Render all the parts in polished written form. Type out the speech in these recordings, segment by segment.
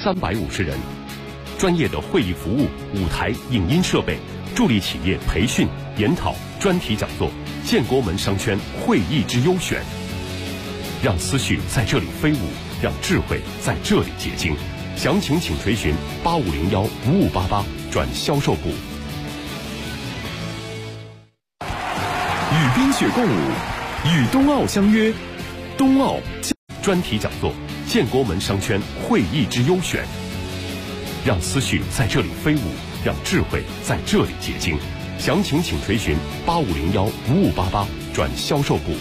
350人，专业的会议服务、舞台、影音设备，助力企业培训、研讨、专题讲座，建国门商圈会议之优选，让思绪在这里飞舞，让智慧在这里结晶。详情请垂询8501-5588转销售部。 与冰雪共舞，与冬奥相约，冬奥专题讲座，建国门商圈会议之优选，让思绪在这里飞舞，让智慧在这里结晶。详情请垂询8501-5588转销售部。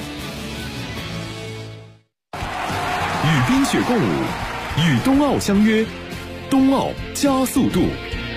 与冰雪共舞，与冬奥相约，冬奥加速度。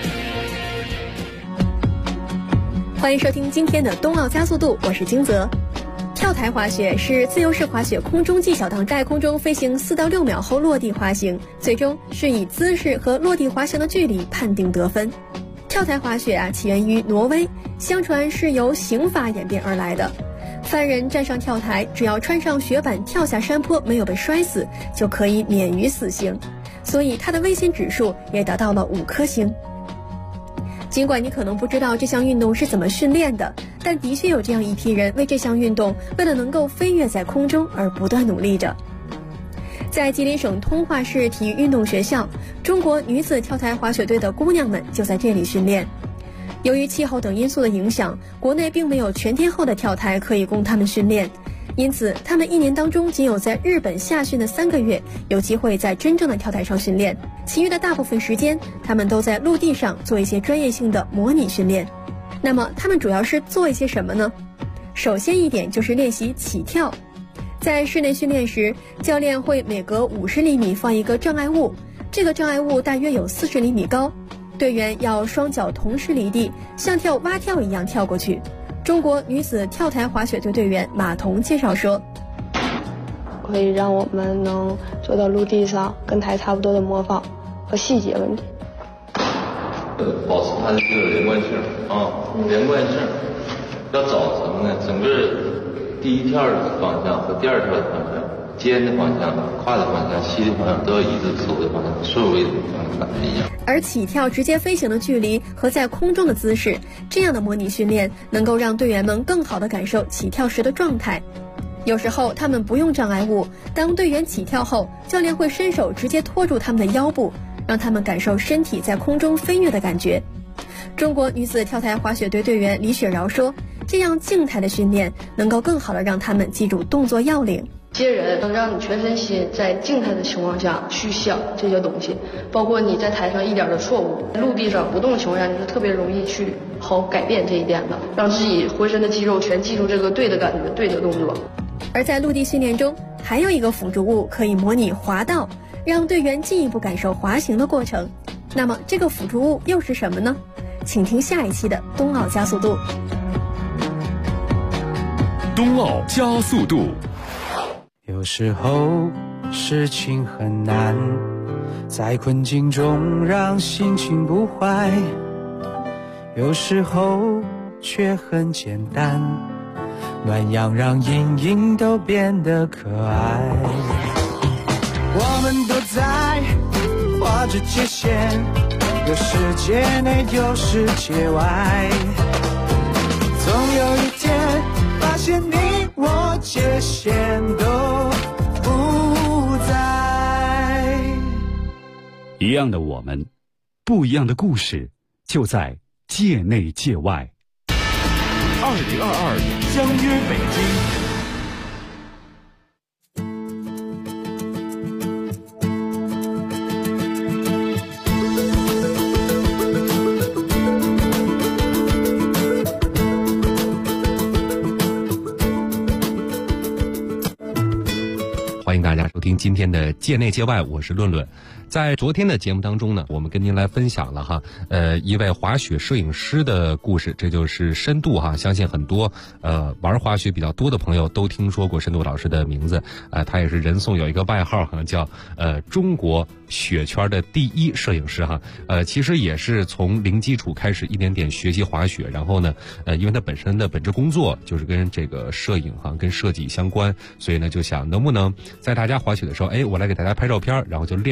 欢迎收听今天的冬奥加速度，我是金泽。跳台滑雪是自由式滑雪空中技巧当中，在空中飞行4到6秒后落地滑行，最终是以姿势和落地滑行的距离判定得分。跳台滑雪起源于挪威，相传是由刑法演变而来的。犯人站上跳台，只要穿上雪板跳下山坡没有被摔死，就可以免于死刑，所以它的危险指数也达到了5颗星。尽管你可能不知道这项运动是怎么训练的，但的确有这样一批人为这项运动，为了能够飞跃在空中而不断努力着。在吉林省通化市体育运动学校，中国女子跳台滑雪队的姑娘们就在这里训练。由于气候等因素的影响，国内并没有全天候的跳台可以供他们训练，因此他们1年当中仅有在日本夏训的3个月有机会在真正的跳台上训练，其余的大部分时间他们都在陆地上做一些专业性的模拟训练。那么他们主要是做一些什么呢？首先一点就是练习起跳。在室内训练时，教练会每隔50厘米放一个障碍物，这个障碍物大约有40厘米高，队员要双脚同时离地，像跳蛙跳一样跳过去。中国女子跳台滑雪队队员马彤介绍说， 可以让我们能做到陆地上跟台差不多的模仿和细节问题。 保持它的这个连贯性连贯性，要找什么呢？整个第一跳的方向和第二跳的方向，肩的方向、胯的方向、膝的方向都要一致，手的方向所有位置感觉一样。 而起跳直接飞行的距离和在空中的姿势，这样的模拟训练能够让队员们更好地感受起跳时的状态。有时候他们不用障碍物，当队员起跳后，教练会伸手直接托住他们的腰部，让他们感受身体在空中飞跃的感觉。中国女子跳台滑雪队队员李雪饶说，这样静态的训练能够更好地让他们记住动作要领。 接人能让你全身心在静态的情况下去想这些东西，包括你在台上一点的错误，陆地上不动的情况下，你是特别容易去好改变这一点的，让自己浑身的肌肉全记住这个对的感觉、对的动作。 而在陆地训练中，还有一个辅助物可以模拟滑道，让队员进一步感受滑行的过程。那么这个辅助物又是什么呢？请听下一期的冬奥加速度。 冬奥加速度。 有时候事情很难，在困境中让心情不坏，有时候却很简单，暖阳让阴影都变得可爱。我们都在画着界限，有世界内有世界外，总有一天发现你我界限都不在。 一样的我们，不一样的故事，就在界内界外。 2022相约北京。 欢迎大家收听今天的界内界外，我是论论。在昨天的节目当中呢，我们跟您来分享了一位滑雪摄影师的故事，这就是深度相信很多玩滑雪比较多的朋友都听说过深度老师的名字，他也是人送有一个外号叫中国雪圈的第一摄影师其实也是从零基础开始一点点学习滑雪，然后呢因为他本身的本职工作就是跟这个摄影跟设计相关，所以呢就想能不能在大家滑雪的时候，我来给大家拍照片，然后就练就了一身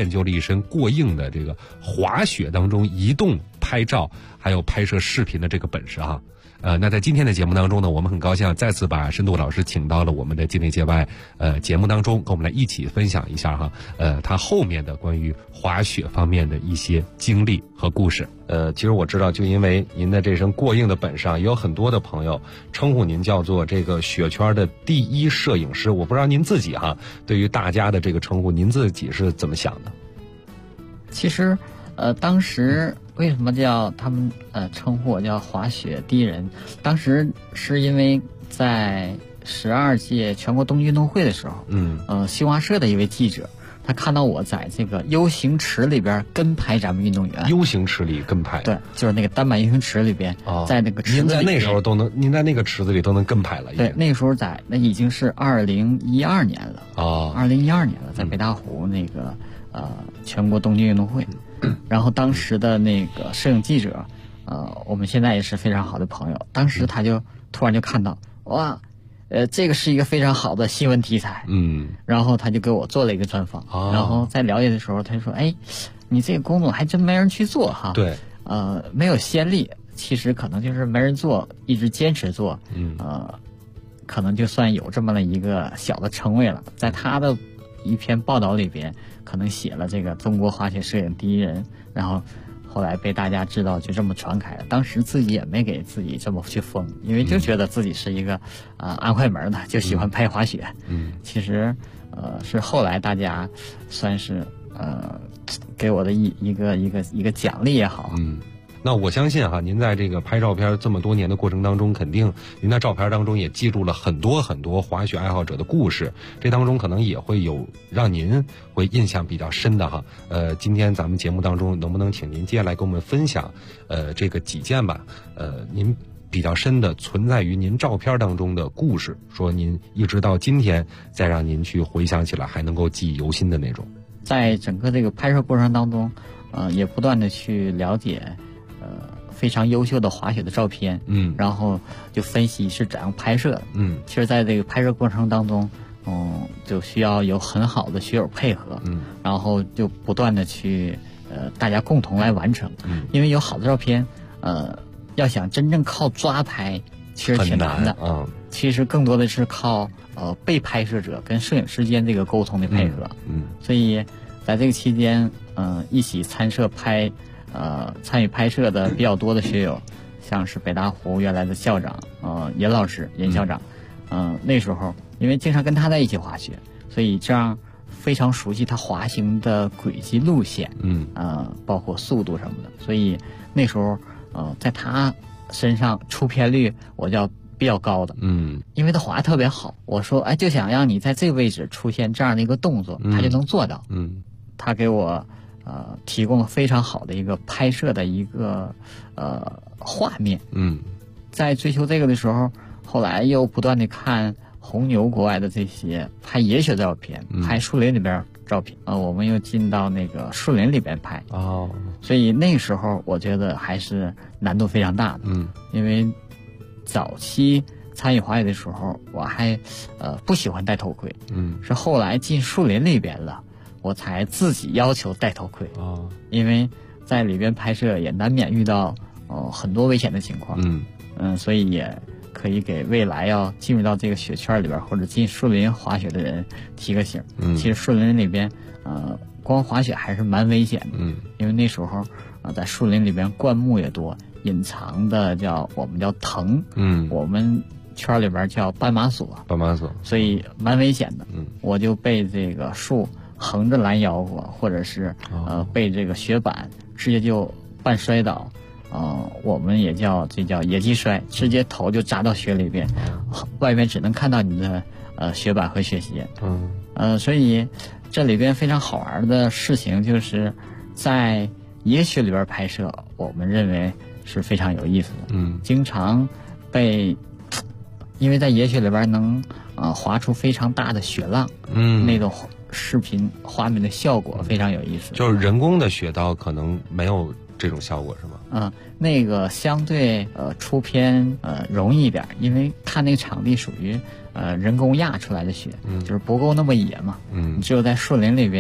身过硬的这个滑雪当中移动拍照还有拍摄视频的这个本事哈。那在今天的节目当中呢，我们很高兴再次把深度老师请到了我们的境内界外节目当中，跟我们来一起分享一下哈，他后面的关于滑雪方面的一些经历和故事。其实我知道，就因为您的这身过硬的本事，也有很多的朋友称呼您叫做这个雪圈的第一摄影师。我不知道您自己哈，对于大家的这个称呼，您自己是怎么想的？ 其实，当时为什么叫他们称呼我叫滑雪第一人？当时是因为在12届全国冬季运动会的时候，新华社的一位记者，他看到我在这个 U 型池里边跟拍咱们运动员。U 型池里跟拍？ 对，就是那个单板 U 型池里边，在那个池子里边。 您在那时候您在那个池子里都能跟拍了？ 对，那个时候那已经是2012年了。2012年了，在北大湖那个全国冬季运动会。然后当时的那个摄影记者，我们现在也是非常好的朋友。当时他就突然就看到，哇，这个是一个非常好的新闻题材。然后他就给我做了一个专访。然后在了解的时候，他就说：“哎，你这个工作还真没人去做哈。” 对。 没有先例，其实可能就是没人做，一直坚持做。可能就算有这么了一个小的称谓了。在他的一篇报道里边，可能写了这个中国滑雪摄影第一人，然后后来被大家知道，就这么传开了。当时自己也没给自己这么去封，因为就觉得自己是一个安快门的，就喜欢拍滑雪。其实是后来大家算是给我的一个奖励也好。 那我相信哈，您在这个拍照片这么多年的过程当中，肯定您在照片当中也记录了很多很多滑雪爱好者的故事，这当中可能也会有让您会印象比较深的哈。今天咱们节目当中能不能请您接下来跟我们分享这个几件吧，您比较深的存在于您照片当中的故事，说您一直到今天再让您去回想起来还能够记忆犹新的那种。 在整个这个拍摄过程当中，也不断的去了解非常优秀的滑雪的照片，然后就分析是怎样拍摄的。其实在这个拍摄过程当中，就需要有很好的学友配合，然后就不断的去大家共同来完成。因为有好的照片，要想真正靠抓拍，其实挺难的。其实更多的是靠被拍摄者跟摄影师间这个沟通的配合。所以在这个期间，一起参与拍摄的比较多的学友，像是北大湖原来的校长尹老师，尹校长，那时候因为经常跟他在一起滑雪，所以这样非常熟悉他滑行的轨迹路线，包括速度什么的，所以那时候在他身上出片率我叫比较高的，因为他滑得特别好。我说，哎，就想让你在这个位置出现这样的一个动作，他就能做到。他给我提供了非常好的一个拍摄的一个画面。在追求这个的时候，后来又不断的看红牛国外的这些拍野雪照片，拍树林里边照片，我们又进到那个树林里边拍。所以那时候我觉得还是难度非常大的。因为早期参与滑雪的时候，我还不喜欢戴头盔。是后来进树林里边了，我才自己要求戴头盔。因为在里边拍摄也难免遇到很多危险的情况。所以也可以给未来要进入到这个雪圈里边或者进树林滑雪的人提个醒。其实树林里边光滑雪还是蛮危险的。因为那时候在树林里边灌木也多，隐藏的我们叫藤，我们圈里边叫斑马索，所以蛮危险的。我就被这个树横着拦腰过，或者是被这个雪板直接就半摔倒。我们也叫野鸡摔，直接头就扎到雪里边，外面只能看到你的雪板和雪鞋。所以这里边非常好玩的事情就是在野雪里边拍摄，我们认为是非常有意思的。经常因为在野雪里边能滑出非常大的雪浪，那种视频画面的效果非常有意思。 就是人工的雪道可能没有这种效果是吗？ 那个相对出片容易一点，因为看那个场地属于人工压出来的雪，就是不够那么野嘛。你只有在树林里边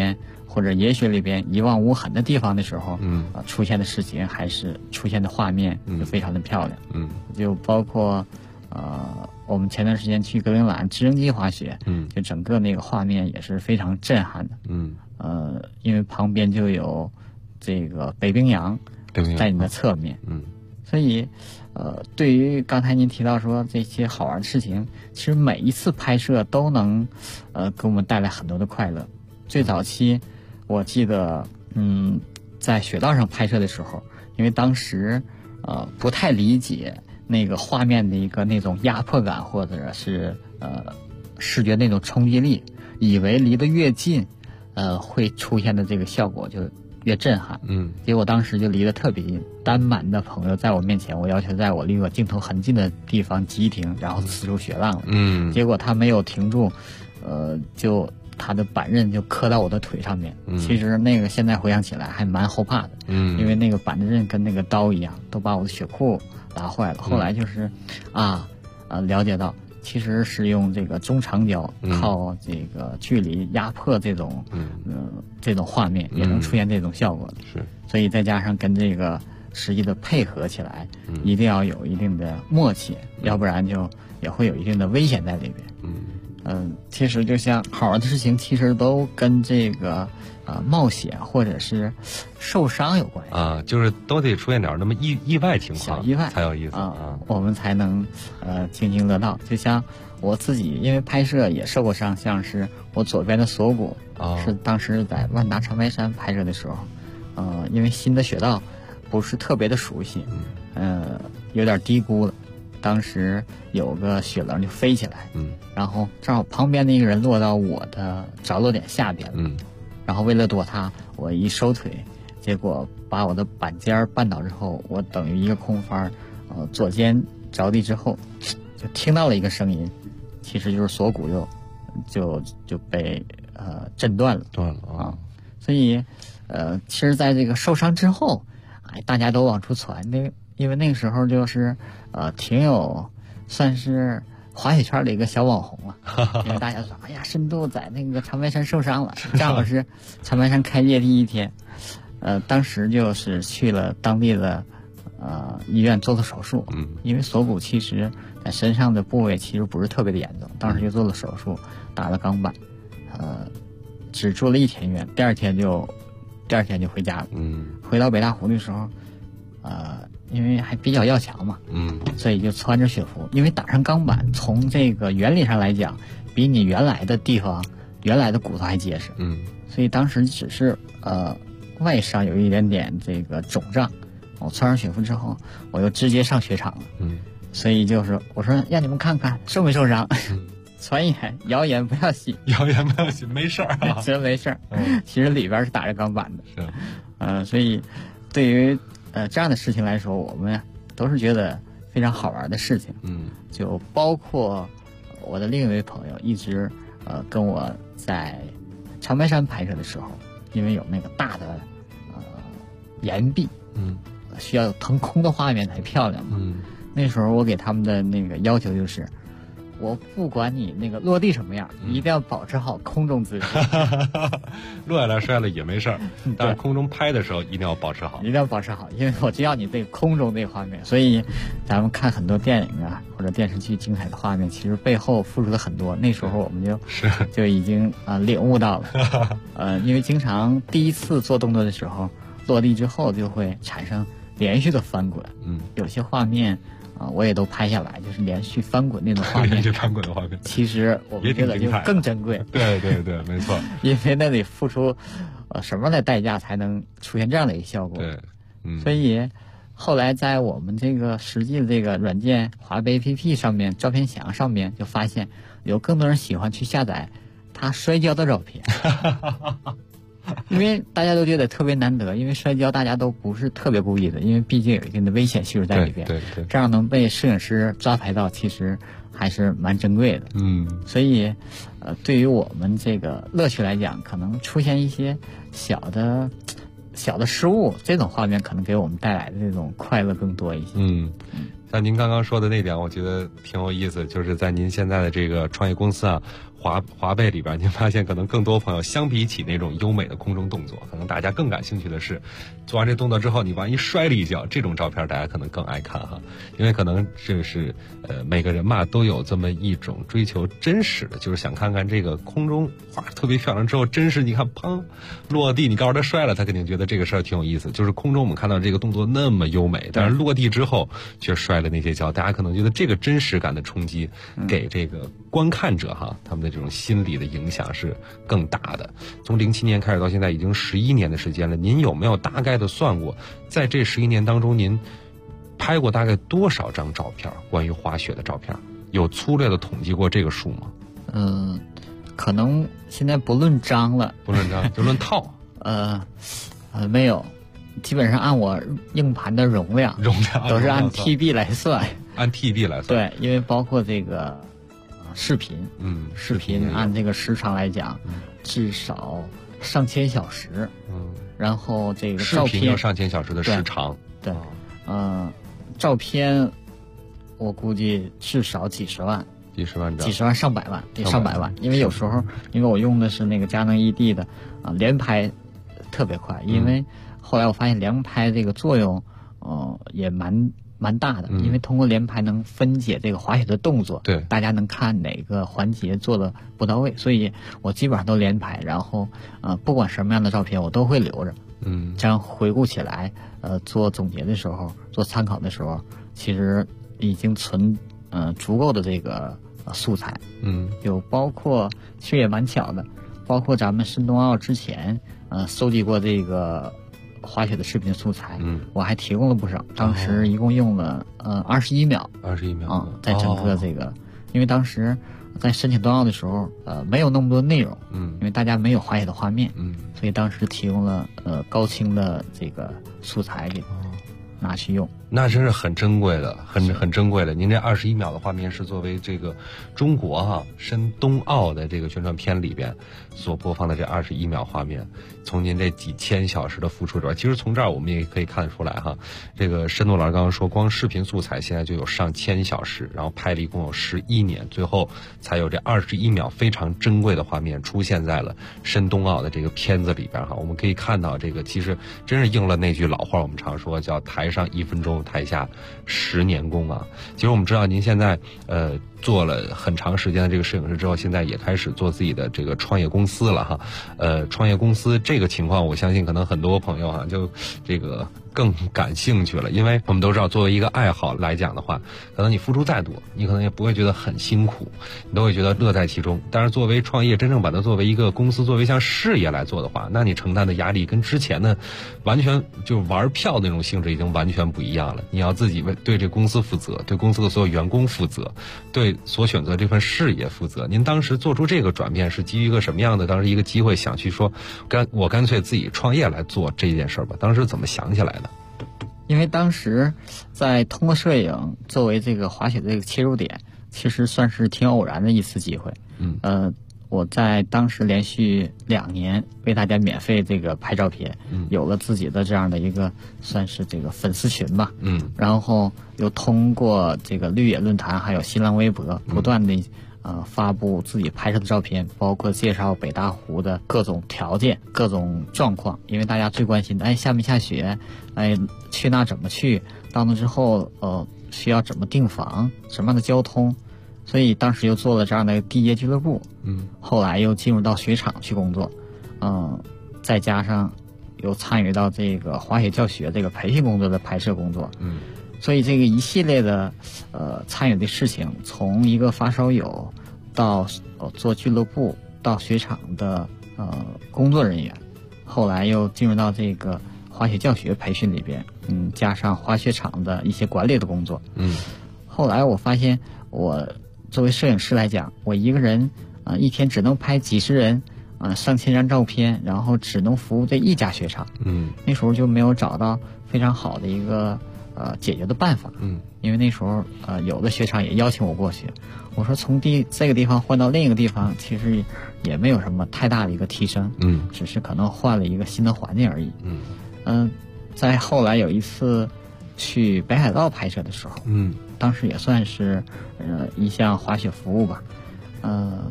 或者野雪里边一望无痕的地方的时候，出现的事情还是出现的画面就非常的漂亮。就包括我们前段时间去格陵兰直升机滑雪，就整个那个画面也是非常震撼的。因为旁边就有这个北冰洋在你的侧面，所以对于刚才您提到说这些好玩的事情，其实每一次拍摄都能给我们带来很多的快乐。最早期我记得在雪道上拍摄的时候，因为当时不太理解那个画面的一个那种压迫感，或者是视觉那种冲击力，以为离得越近会出现的这个效果就越震撼。结果当时就离得特别近，单满的朋友在我面前，我要求在我离我镜头很近的地方急停，然后呲出雪浪了。结果他没有停住，就他的板刃就磕到我的腿上面。其实那个现在回想起来还蛮后怕的，因为那个板刃跟那个刀一样，都把我的血裤拉坏了。后来就是了解到其实是用这个中长焦靠这个距离压迫这种这种画面也能出现这种效果的。是，所以再加上跟这个实际的配合起来，一定要有一定的默契，要不然就也会有一定的危险在里边。其实就像好玩的事情，其实都跟这个冒险或者是受伤有关系啊，就是都得出现点那么意外情况， 小意外才有意思啊， 我们才能津津乐道。就像我自己，因为拍摄也受过伤，像是我左边的锁骨，是当时在万达长白山拍摄的时候，因为新的雪道不是特别的熟悉，有点低估了。当时有个雪棱就飞起来，然后正好旁边的一个人落到我的着落点下边了，然后为了躲他，我一收腿，结果把我的板尖绊倒之后，我等于一个空翻，左肩着地之后，就听到了一个声音，其实就是锁骨就被震断了啊。所以其实在这个受伤之后，大家都往出传，因为那个时候就是挺有算是滑雪圈的一个小网红啊，因为大家说哎呀，深度在那个长白山受伤了，正好是长白山开业第一天，当时就是去了当地的医院做了手术，因为锁骨其实在身上的部位其实不是特别的严重，当时就做了手术，打了钢板，只住了1天院，第二天就回家了。回到北大湖的时候，因为还比较要强嘛，所以就穿着雪服，因为打上钢板，从这个原理上来讲，比你原来的地方、原来的骨头还结实，所以当时只是外伤有一点点这个肿胀，我穿上雪服之后，我就直接上雪场了，所以就是我说让你们看看受没受伤，传言谣言不要信， 没事儿， 真没事儿，其实里边是打着钢板的，是，所以对于这样的事情来说，我们都是觉得非常好玩的事情。就包括我的另一位朋友一直跟我在长白山拍摄的时候，因为有那个大的岩壁，需要有腾空的画面才漂亮嘛。那时候我给他们的那个要求就是，我不管你那个落地什么样，一定要保持好空中姿势。 落下来摔了也没事儿，但是空中拍的时候一定要保持好， 一定要保持好，因为我知道你这个空中这个画面，所以咱们看很多电影啊或者电视剧精彩的画面，其实背后付出了很多。那时候我们就已经领悟到了，因为经常第一次做动作的时候，落地之后就会产生连续的翻滚，有些画面。我也都拍下来，就是连续翻滚那种画面， 连续翻滚的画面， 其实我们觉得就更珍贵。 对，没错， 因为那得付出什么样的代价才能出现这样的一个效果。 对， 所以后来在我们这个实际的这个软件滑贝 APP 上面，照片墙上面就发现有更多人喜欢去下载他摔跤的照片。因为大家都觉得特别难得，因为摔跤大家都不是特别故意的，因为毕竟有一定的危险系数在里边。对，这样能被摄影师抓拍到，其实还是蛮珍贵的。所以，对于我们这个乐趣来讲，可能出现一些小的失误，这种画面可能给我们带来的这种快乐更多一些。 像您刚刚说的那点，我觉得挺有意思，就是在您现在的这个创业公司啊， 滑背里边，您发现可能更多朋友相比起那种优美的空中动作，可能大家更感兴趣的是，做完这动作之后你万一摔了一跤，这种照片大家可能更爱看哈，因为可能这是每个人嘛都有这么一种追求真实的，就是想看看这个空中画特别漂亮之后真实，你看砰落地，你告诉他摔了，他肯定觉得这个事儿挺有意思。就是空中我们看到这个动作那么优美，但是落地之后却摔了那些跤，大家可能觉得这个真实感的冲击给这个观看者哈，他们的这种心理的影响是更大的。从07年开始到现在已经11年的时间了，您有没有大概的算过，在这11年当中您拍过大概多少张照片，关于滑雪的照片？有粗略的统计过这个数吗？ 可能现在不论张了， 不论张就论套。 没有，基本上按我硬盘的容量都是按 TB 来算， 按 TB 来算。 对，因为包括这个视频，视频按这个时长来讲，至少上千小时，然后这个照片视频有上千小时的时长， 对，照片我估计至少几十万张，上百万，得上百万。因为有时候，因为我用的是那个佳能 ED 的连拍特别快，因为后来我发现连拍这个作用，也蛮大的，因为通过连拍能分解这个滑雪的动作， 对， 大家能看哪个环节做的不到位，所以我基本上都连拍，然后不管什么样的照片我都会留着，这样回顾起来，做总结的时候，做参考的时候，其实已经存足够的这个素材，有包括其实也蛮巧的，包括咱们申冬奥之前，搜集过这个滑雪的视频素材，我还提供了不少，当时一共用了21秒，在整个这个，因为当时在申请冬奥的时候，没有那么多内容，因为大家没有滑雪的画面，所以当时提供了高清的这个素材给拿去用。 那真是很珍贵的，很珍贵的。您这21秒的画面是作为这个中国申冬奥的这个宣传片里边所播放的这21秒画面，从您这几千小时的付出中，其实从这儿我们也可以看得出来哈，这个申冬老师刚刚说，光视频素材现在就有上千小时，然后拍了一共有11年，最后才有这21秒非常珍贵的画面出现在了申冬奥的这个片子里边哈。我们可以看到这个其实真是应了那句老话，我们常说叫台上1分钟，台下10年功啊。其实我们知道您现在做了很长时间的这个摄影师之后，现在也开始做自己的这个创业公司了哈。创业公司这个情况，我相信可能很多朋友就这个更感兴趣了，因为我们都知道，作为一个爱好来讲的话，可能你付出再多，你可能也不会觉得很辛苦，你都会觉得乐在其中。但是作为创业，真正把它作为一个公司，作为像事业来做的话，那你承担的压力跟之前的完全就玩票的那种性质已经完全不一样了。你要自己对这公司负责，对公司的所有员工负责，对所选择这份事业负责。您当时做出这个转变是基于一个什么样的当时一个机会，想去说我干脆自己创业来做这件事吧？当时怎么想起来的？ 因为当时在通过摄影作为这个滑雪的这个切入点，其实算是挺偶然的一次机会。我在当时连续2年为大家免费这个拍照片，有了自己的这样的一个算是这个粉丝群吧。然后又通过这个绿野论坛还有新浪微博不断的发布自己拍摄的照片，包括介绍北大湖的各种条件、各种状况，因为大家最关心的，下没下雪，去那怎么去，到那之后需要怎么订房，什么样的交通，所以当时又做了这样的地接俱乐部，后来又进入到雪场去工作，再加上又参与到这个滑雪教学这个培训工作的拍摄工作，所以这个一系列的参与的事情，从一个发烧友到做俱乐部，到雪场的工作人员，后来又进入到这个滑雪教学培训里边，加上滑雪场的一些管理的工作，后来我发现我作为摄影师来讲，我一个人一天只能拍几十人上千张照片，然后只能服务这一家雪场，那时候就没有找到非常好的一个解决的办法，因为那时候有的雪场也邀请我过去，我说从这个地方换到另一个地方，其实也没有什么太大的一个提升，只是可能换了一个新的环境而已。在后来有一次去北海道拍摄的时候，当时也算是一项滑雪服务吧，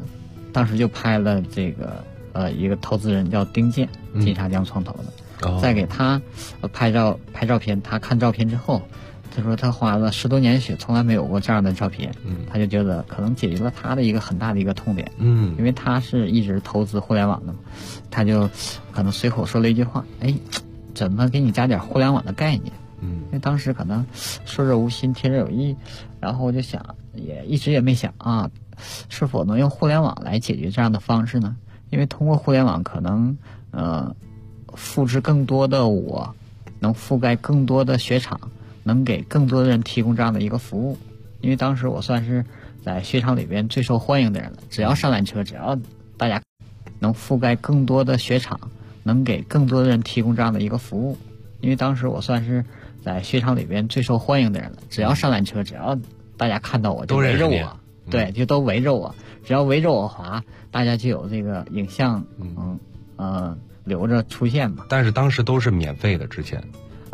当时就拍了这个一个投资人叫丁健，金沙江创投的，再给他拍照片，他看照片之后，他说他花了10多年血，从来没有过这样的照片，他就觉得可能解决了他的一个很大的一个痛点，因为他是一直投资互联网的嘛，他就可能随口说了一句话，哎，怎么给你加点互联网的概念？因为当时可能说者无心，听者有意，然后我就想，也一直也没想啊，是否能用互联网来解决这样的方式呢？因为通过互联网可能复制更多的我，能覆盖更多的雪场，能给更多的人提供这样的一个服务。因为当时我算是在雪场里边最受欢迎的人了，只要上缆车，只要大家能覆盖更多的雪场，能给更多的人提供这样的一个服务。因为当时我算是在雪场里边最受欢迎的人了，只要上缆车，只要大家看到我就围着我，对，就都围着我，只要围着我滑，大家就有这个影像留着出现嘛。 但是当时都是免费的，之前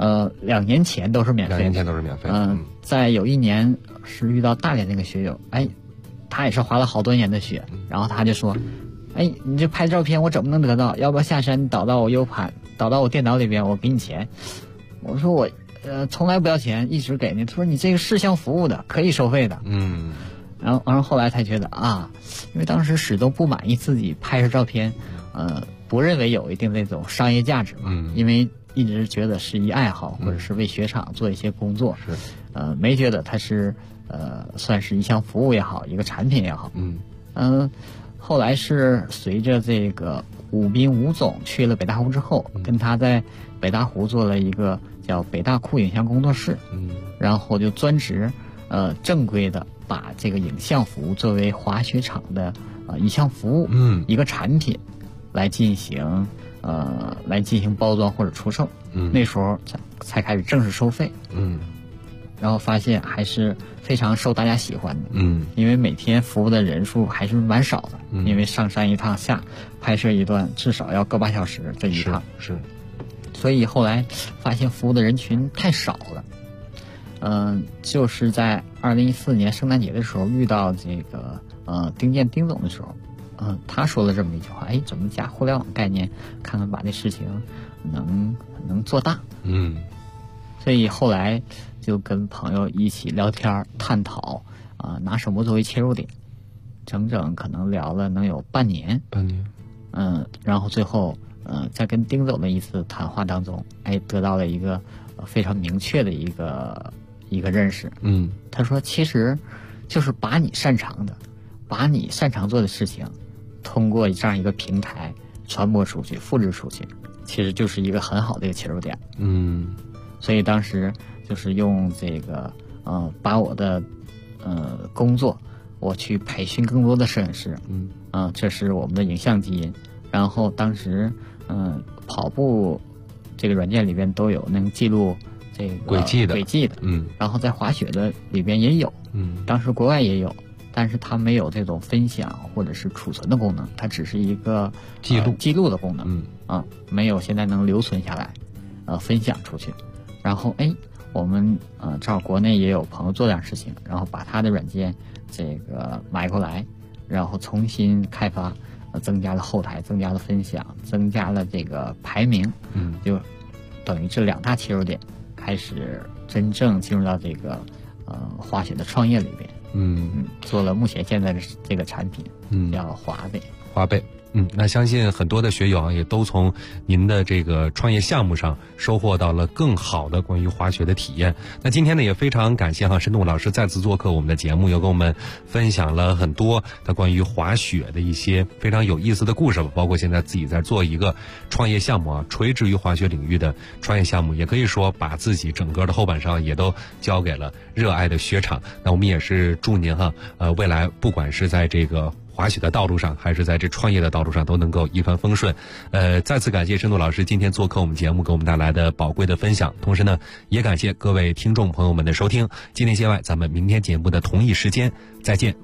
2年前都是免费的，2 年前都是免费的。 在有一年是遇到大连那个学友，哎，他也是滑了好多年的雪，然后他就说，哎，你这拍照片我怎么能得到？要不要下山导到我 U 盘，导到我电脑里边，我给你钱。我说我从来不要钱，一直给你。他说你这个是项服务的，可以收费的。然后后来才觉得啊，因为当时始终不满意自己拍摄照片，不认为有一定的那种商业价值嘛，因为一直觉得是一爱好，或者是为雪场做一些工作，没觉得它是算是一项服务也好，一个产品也好。后来是随着这个武斌吴总去了北大湖之后，跟他在北大湖做了一个叫北大库影像工作室，然后就专职正规的把这个影像服务作为滑雪场的一项服务，一个产品来进行包装或者出售。那时候才开始正式收费。然后发现还是非常受大家喜欢的。因为每天服务的人数还是蛮少的，因为上山一趟下拍摄一段至少要个8小时这一趟， 是所以后来发现服务的人群太少了。就是在2014年圣诞节的时候遇到这个丁健丁总的时候，他说了这么一句话，哎，怎么加互联网概念，看看把这事情能做大。所以后来就跟朋友一起聊天探讨拿什么作为切入点，整可能聊了能有半年。然后最后在跟丁总的一次谈话当中，哎，得到了一个非常明确的一个认识。他说其实就是把你擅长做的事情通过这样一个平台传播出去，复制出去，其实就是一个很好的一个切入点。所以当时就是用这个把我的工作我去培训更多的摄影师。这是我们的影像基因。然后当时跑步这个软件里边都有能记录这个轨迹的。然后在滑雪的里边也有。当时国外也有，但是它没有这种分享或者是储存的功能，它只是一个记录的功能。没有现在能留存下来分享出去。然后我们正好国内也有朋友做这样事情，然后把他的软件这个买过来，然后重新开发，增加了后台，增加了分享，增加了这个排名。就等于这2大切入点开始真正进入到这个滑雪的创业里边。做了目前现在的这个产品，叫滑贝。 那相信很多的学友也都从您的这个创业项目上收获到了更好的关于滑雪的体验。那今天呢，也非常感谢申栋老师再次做客我们的节目，又跟我们分享了很多的关于滑雪的一些非常有意思的故事，包括现在自己在做一个创业项目垂直于滑雪领域的创业项目，也可以说把自己整个的后半生也都交给了热爱的雪场。那我们也是祝您未来不管是在这个滑雪的道路上，还是在这创业的道路上，都能够一帆风顺。再次感谢申栋老师今天做客我们节目，给我们带来的宝贵的分享。同时呢，也感谢各位听众朋友们的收听。今天节外，咱们明天节目的同一时间再见。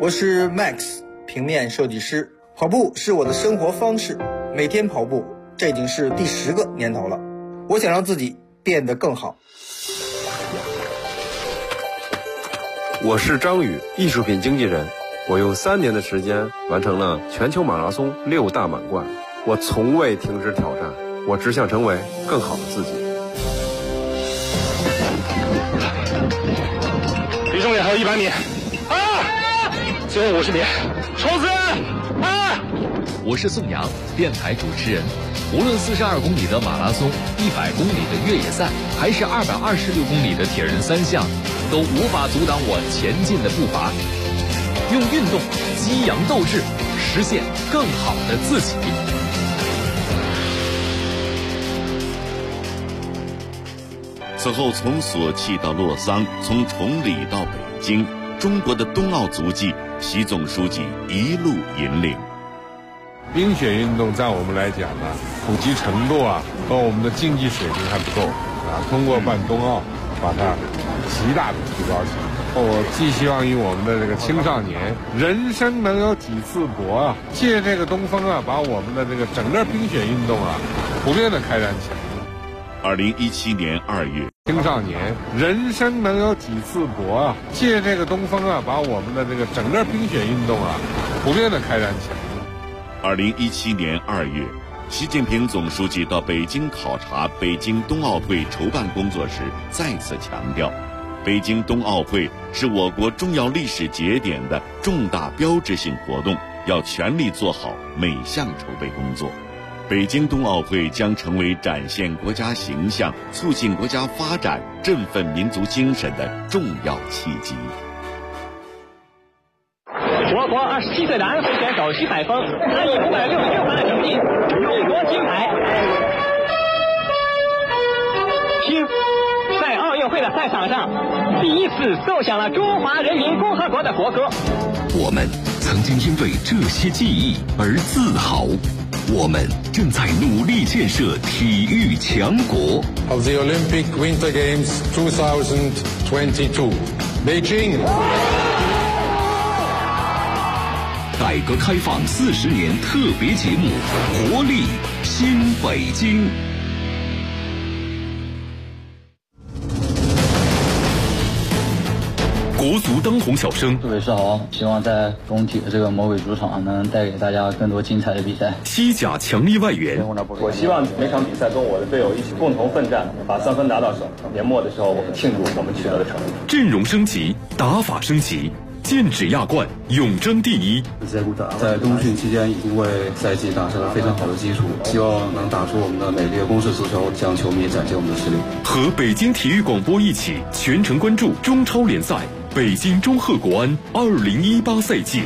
我是 Max， 平面设计师。跑步是我的生活方式，每天跑步，这已经是第10个年头了。我想让自己变得更好。 我是张宇，艺术品经纪人。我用3年的时间完成了全球马拉松6大满贯。我从未停止挑战，我只想成为更好的自己。 离终点还有100米，最后50米，冲刺！ 我是宋阳，电台主持人。无论42公里的马拉松、100公里的越野赛，还是226公里的铁人3项，都无法阻挡我前进的步伐。用运动激扬斗志，实现更好的自己。 此后从索契到洛桑，从崇礼到北京，中国的冬奥足迹，习总书记一路引领。 冰雪运动在我们来讲呢，普及程度和我们的竞技水平还不够通过办冬奥，把它极大的提高起来。我寄希望于我们的这个青少年，人生能有几次搏借这个东风把我们的这个整个冰雪运动普遍的开展起来。 2017年2月， 青少年人生能有几次搏借这个东风把我们的这个整个冰雪运动普遍的开展起来。 2017年2月，习近平总书记到北京考察北京冬奥会筹办工作时，再次强调，北京冬奥会是我国重要历史节点的重大标志性活动，要全力做好每项筹备工作。北京冬奥会将成为展现国家形象、促进国家发展、振奋民族精神的重要契机。 我国27岁的安徽选手徐海峰，他以566分的成绩勇夺金牌。听，在奥运会的赛场上，第一次奏响了中华人民共和国的国歌。 我们曾经因为这些记忆而自豪。我们正在努力建设体育强国。 Of the Olympic Winter Games 2022, Beijing. 改革开放40年特别节目，活力新北京。 国足当红小生， 各位是好，希望在中体的这个魔鬼主场能带给大家更多精彩的比赛。 西甲强力外援， 我希望每场比赛跟我的队友一起共同奋战，把3分拿到手。年末的时候，我们庆祝我们取得的成绩。 阵容升级，打法升级，剑指亚冠，永争第一。 在冬训期间已经为赛季打下了非常好的基础，希望能打出我们的美丽的攻势足球，向球迷展现我们的实力。 和北京体育广播一起全程关注中超联赛。北京中赫国安2018赛季。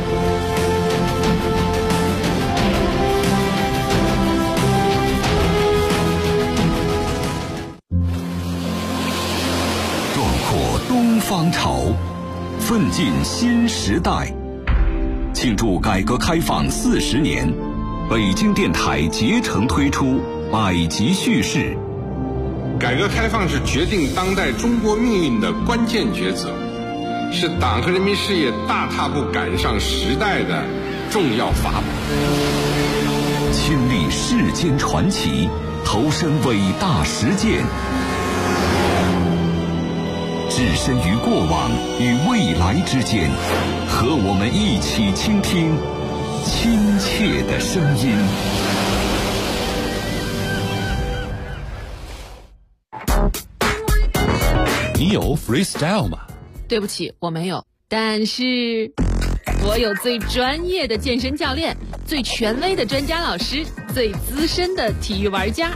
壮阔东方潮，奋进新时代。庆祝改革开放40年，北京电台竭诚推出百集叙事。 改革开放是决定当代中国命运的关键抉择，是党和人民事业大踏步赶上时代的重要法宝。 亲历世间传奇，投身伟大实践，置身于过往与未来之间，和我们一起倾听亲切的声音。 你有 freestyle 吗？ 对不起，我没有。但是我有最专业的健身教练，最权威的专家老师，最资深的体育玩家。